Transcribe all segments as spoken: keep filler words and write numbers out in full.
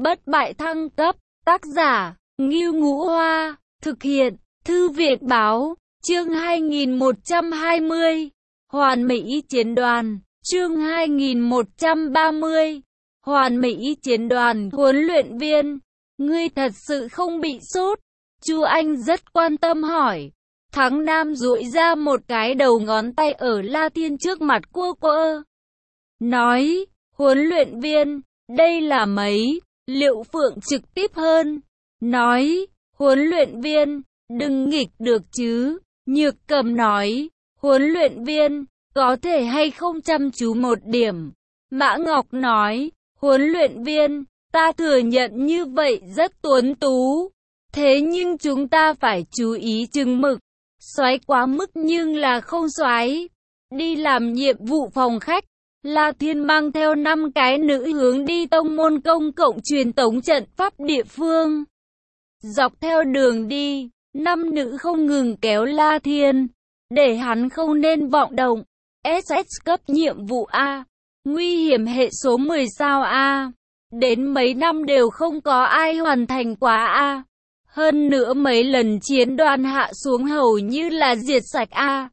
bất bại thăng cấp, tác giả, Ngưu Ngũ Hoa, thực hiện, Thư viện Báo, chương hai nghìn một trăm hai mươi, Hoàn Mỹ Chiến Đoàn, chương hai nghìn một trăm ba mươi, Hoàn Mỹ Chiến Đoàn, huấn luyện viên, ngươi thật sự không bị sốt? Chu Anh rất quan tâm hỏi. Thắng Nam duỗi ra một cái đầu ngón tay ở La Thiên trước mặt cua quơ. Nói, huấn luyện viên, đây là mấy, Liệu Phượng trực tiếp hơn. Nói, huấn luyện viên, đừng nghịch được chứ. Nhược Cầm nói, huấn luyện viên, có thể hay không chăm chú một điểm. Mã Ngọc nói, huấn luyện viên, ta thừa nhận như vậy rất tuấn tú. Thế nhưng chúng ta phải chú ý chừng mực. Xoáy quá mức nhưng là không xoáy. Đi làm nhiệm vụ phòng khách, La Thiên mang theo năm cái nữ hướng đi tông môn công cộng truyền tống trận pháp địa phương. Dọc theo đường đi, năm nữ không ngừng kéo La Thiên, để hắn không nên vọng động. ét ét cấp nhiệm vụ A, nguy hiểm hệ số mười sao A. Đến mấy năm đều không có ai hoàn thành quá A. Hơn nữa mấy lần chiến đoàn hạ xuống hầu như là diệt sạch A.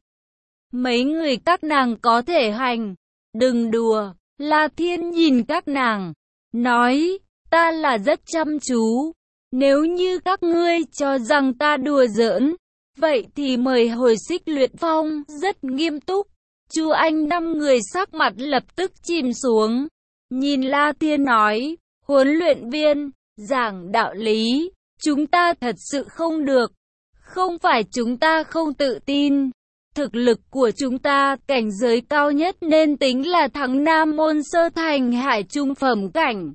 Mấy người các nàng có thể hành. Đừng đùa. La Thiên nhìn các nàng, nói, ta là rất chăm chú. Nếu như các ngươi cho rằng ta đùa giỡn, vậy thì mời hồi xích luyện phong. Rất nghiêm túc. Chu Anh năm người sắc mặt lập tức chìm xuống. Nhìn La Thiên nói, huấn luyện viên, giảng đạo lý. Chúng ta thật sự không được. Không phải chúng ta không tự tin. Thực lực của chúng ta, cảnh giới cao nhất nên tính là thắng Nam môn sơ thành hải trung phẩm cảnh.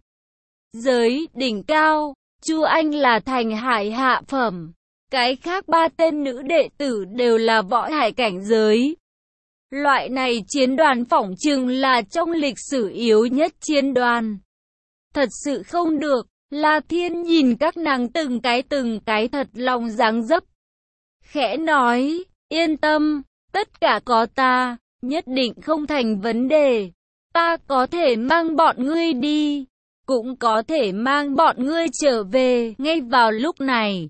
Giới đỉnh cao, Chu Anh là thành hải hạ phẩm. Cái khác ba tên nữ đệ tử đều là võ hải cảnh giới. Loại này chiến đoàn phỏng chừng là trong lịch sử yếu nhất chiến đoàn. Thật sự không được. La Thiên nhìn các nàng từng cái từng cái thật lòng dáng dấp. Khẽ nói, yên tâm, tất cả có ta, nhất định không thành vấn đề. Ta có thể mang bọn ngươi đi, cũng có thể mang bọn ngươi trở về ngay vào lúc này.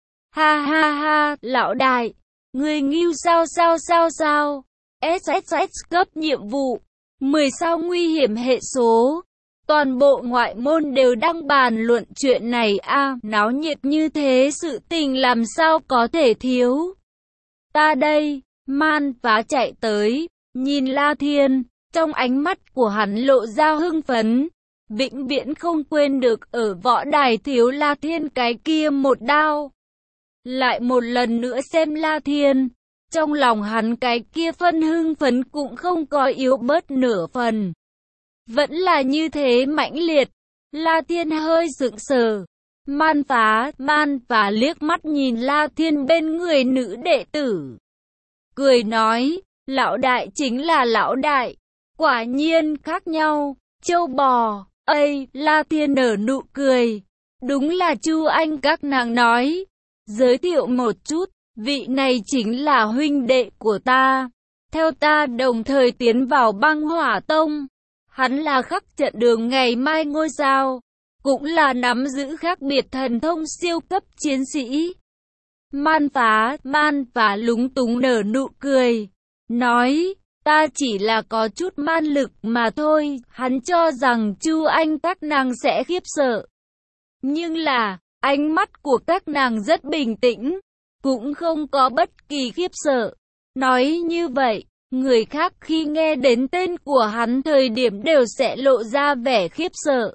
Ha ha ha, lão đại, ngươi nghiêu sao sao sao sao, ét ét ét cấp nhiệm vụ, mười sao nguy hiểm hệ số. Toàn bộ ngoại môn đều đang bàn luận chuyện này a, à, náo nhiệt như thế sự tình làm sao có thể thiếu. Ta đây, Man Phá chạy tới, nhìn La Thiên, trong ánh mắt của hắn lộ ra hưng phấn, vĩnh viễn không quên được ở võ đài thiếu La Thiên cái kia một đao. Lại một lần nữa xem La Thiên, trong lòng hắn cái kia phân hưng phấn cũng không có yếu bớt nửa phần. Vẫn là như thế mãnh liệt. La Thiên hơi sững sờ. Man Phá, Man Phá liếc mắt nhìn La Thiên bên người nữ đệ tử. Cười nói, lão đại chính là lão đại. Quả nhiên khác nhau. Châu bò, ây, La Thiên nở nụ cười. Đúng là Chu Anh các nàng nói. Giới thiệu một chút, vị này chính là huynh đệ của ta. Theo ta đồng thời tiến vào băng hỏa tông. Hắn là khắc trận đường ngày mai ngôi sao, cũng là nắm giữ khác biệt thần thông siêu cấp chiến sĩ. Man Phá, Man Phá lúng túng nở nụ cười, nói, ta chỉ là có chút man lực mà thôi. Hắn cho rằng Chu Anh các nàng sẽ khiếp sợ. Nhưng là, ánh mắt của các nàng rất bình tĩnh, cũng không có bất kỳ khiếp sợ. Nói như vậy, người khác khi nghe đến tên của hắn thời điểm đều sẽ lộ ra vẻ khiếp sợ.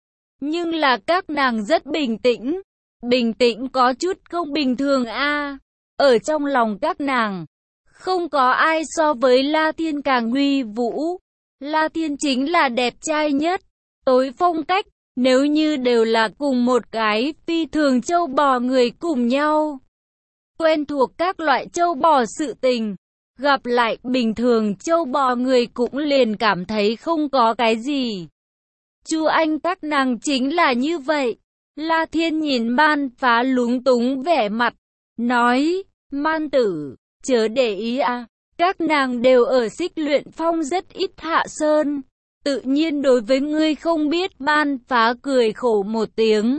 Nhưng là các nàng rất bình tĩnh. Bình tĩnh có chút không bình thường a. À, ở trong lòng các nàng, không có ai so với La Thiên càng uy vũ. La Thiên chính là đẹp trai nhất. Tối phong cách, nếu như đều là cùng một cái phi thường châu bò người cùng nhau. Quen thuộc các loại châu bò sự tình. Gặp lại bình thường châu bò người cũng liền cảm thấy không có cái gì. Chu Anh các nàng chính là như vậy. La Thiên nhìn Man Phá lúng túng vẻ mặt, nói, Man tử, chớ để ý à, các nàng đều ở xích luyện phong rất ít hạ sơn. tự nhiên đối với ngươi không biết. Man Phá cười khổ một tiếng,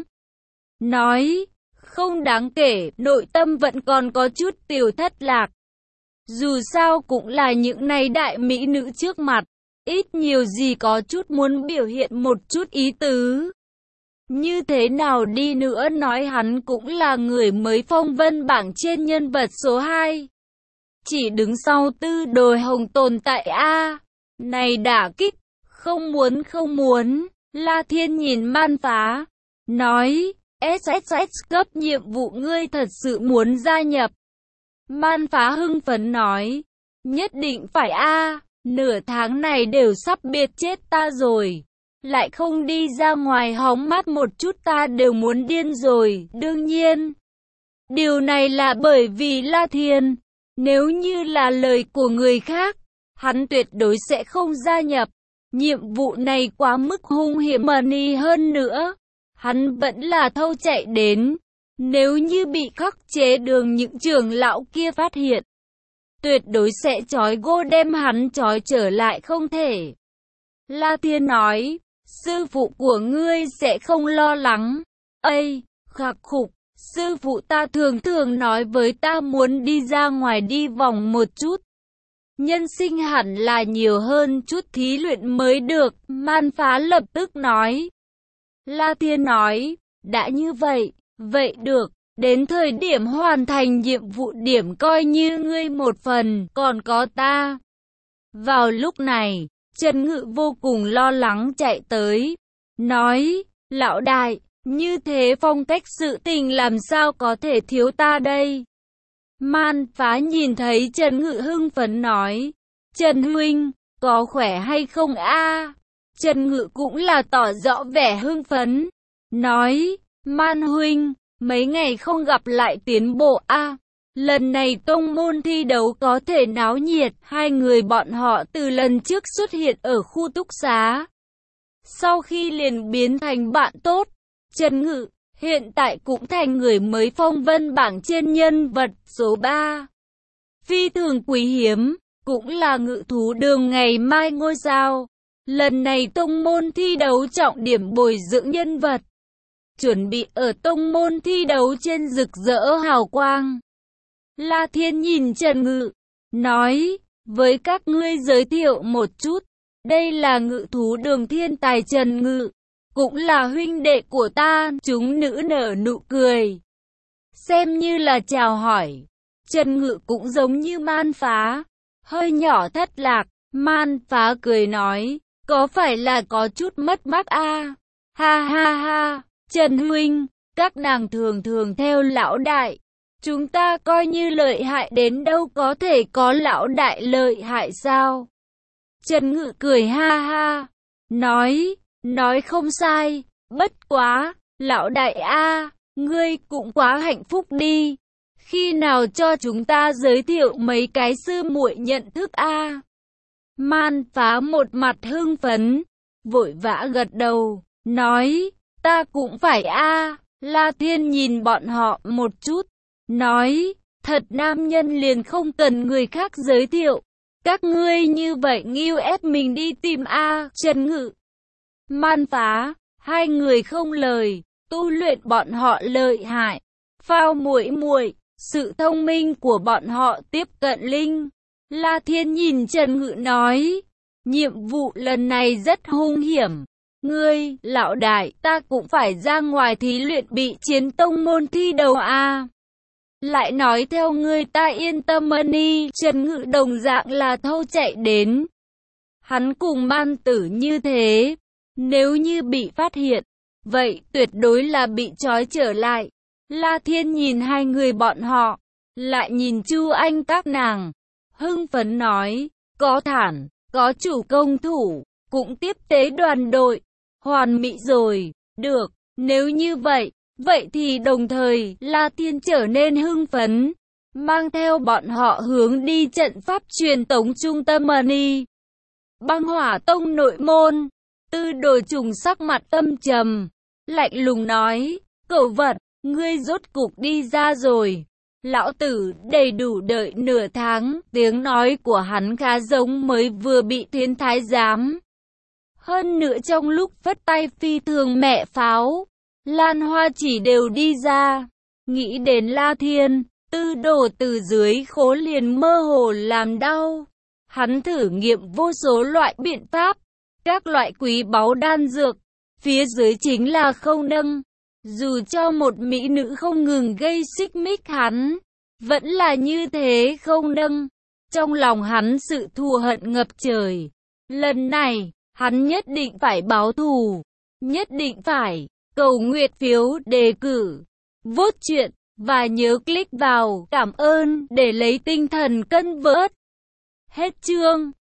nói, không đáng kể, nội tâm vẫn còn có chút tiểu thất lạc. Dù sao cũng là những này đại mỹ nữ trước mặt, ít nhiều gì có chút muốn biểu hiện một chút ý tứ. Như thế nào đi nữa nói hắn cũng là người mới phong vân bảng trên nhân vật số hai. Chỉ đứng sau Tư Đồ Hồng tồn tại a. Này đả kích, không muốn không muốn. La Thiên nhìn Man Phá, nói, ét ét ét cấp nhiệm vụ ngươi thật sự muốn gia nhập. Man Phá hưng phấn nói, nhất định phải a, nửa tháng này đều sắp biệt chết ta rồi. Lại không đi ra ngoài hóng mát một chút ta đều muốn điên rồi. Đương nhiên, điều này là bởi vì La Thiên. Nếu như là lời của người khác, hắn tuyệt đối sẽ không gia nhập. Nhiệm vụ này quá mức hung hiểm money hơn nữa. Hắn vẫn là thâu chạy đến. Nếu như bị khắc chế đường những trưởng lão kia phát hiện, tuyệt đối sẽ trói gô đem hắn trói trở lại không thể. La Thiên nói, sư phụ của ngươi sẽ không lo lắng. Ây, khắc khục, sư phụ ta thường thường nói với ta muốn đi ra ngoài đi vòng một chút. Nhân sinh hẳn là nhiều hơn chút thí luyện mới được. Man Phá lập tức nói. La Thiên nói, đã như vậy, vậy được, đến thời điểm hoàn thành nhiệm vụ điểm coi như ngươi một phần, còn có ta. Vào lúc này, Trần Ngự vô cùng lo lắng chạy tới, nói, lão đại, như thế phong cách sự tình làm sao có thể thiếu ta đây? Man Phá nhìn thấy Trần Ngự hưng phấn nói, Trần huynh, có khỏe hay không a? Trần Ngự cũng là tỏ rõ vẻ hưng phấn, nói, Man huynh, mấy ngày không gặp lại tiến bộ a. Lần này tông môn thi đấu có thể náo nhiệt. Hai người bọn họ từ lần trước xuất hiện ở khu túc xá, sau khi liền biến thành bạn tốt. Trần Ngự hiện tại cũng thành người mới phong vân bảng trên nhân vật số ba. Phi thường quý hiếm, cũng là ngự thú đường ngày mai ngôi sao. Lần này tông môn thi đấu trọng điểm bồi dưỡng nhân vật, chuẩn bị ở tông môn thi đấu trên rực rỡ hào quang. La Thiên nhìn Trần Ngự, nói, với các ngươi giới thiệu một chút, đây là ngự thú đường thiên tài Trần Ngự, cũng là huynh đệ của ta. Chúng nữ nở nụ cười, xem như là chào hỏi. Trần Ngự cũng giống như Man Phá, hơi nhỏ thất lạc. Man Phá cười nói, có phải là có chút mất mát a? Ha ha ha, Trần huynh, các nàng thường thường theo lão đại. Chúng ta coi như lợi hại đến đâu có thể có lão đại lợi hại sao? Trần Ngự cười ha ha, nói, nói không sai, bất quá, lão đại a, ngươi cũng quá hạnh phúc đi. Khi nào cho chúng ta giới thiệu mấy cái sư muội nhận thức a? Man Phá một mặt hưng phấn, vội vã gật đầu, nói, ta cũng phải a. La Thiên nhìn bọn họ một chút, nói, thật nam nhân liền không cần người khác giới thiệu. Các ngươi như vậy nghiêu ép mình đi tìm a. Trần Ngự, Man Phá, hai người không lời, tu luyện bọn họ lợi hại. Phao muội muội, sự thông minh của bọn họ tiếp cận linh. La Thiên nhìn Trần Ngự nói, nhiệm vụ lần này rất hung hiểm. Ngươi, lão đại, ta cũng phải ra ngoài thí luyện bị chiến tông môn thi đấu a. Lại nói theo ngươi ta yên tâm đi. Trần Ngự đồng dạng là thâu chạy đến. Hắn cùng Man Tử như thế, nếu như bị phát hiện, vậy tuyệt đối là bị trói trở lại. La Thiên nhìn hai người bọn họ, lại nhìn Chu Anh các nàng, hưng phấn nói, có thản, có chủ công thủ, cũng tiếp tế đoàn đội, hoàn mỹ rồi. Được, nếu như vậy, vậy thì đồng thời La Thiên trở nên hưng phấn, mang theo bọn họ hướng đi trận pháp truyền tống trung tâm Money. Băng Hỏa Tông nội môn, Tư Đồ Trùng sắc mặt âm trầm, lạnh lùng nói, cẩu vật, ngươi rốt cục đi ra rồi. Lão tử đầy đủ đợi nửa tháng. Tiếng nói của hắn khá giống mới vừa bị Thiên Thái giám Hơn nữa trong lúc vất tay phi thường mẹ pháo, Lan Hoa chỉ đều đi ra. Nghĩ đến La Thiên, Tư Đồ từ dưới khố liền mơ hồ làm đau. Hắn thử nghiệm vô số loại biện pháp, các loại quý báu đan dược, phía dưới chính là không nâng. Dù cho một mỹ nữ không ngừng gây xích mích hắn, vẫn là như thế không nâng. Trong lòng hắn sự thù hận ngập trời. Lần này, hắn nhất định phải báo thù, nhất định phải. Cầu nguyện phiếu đề cử, vote chuyện, và nhớ click vào cảm ơn để lấy tinh thần cân vớt. Hết chương.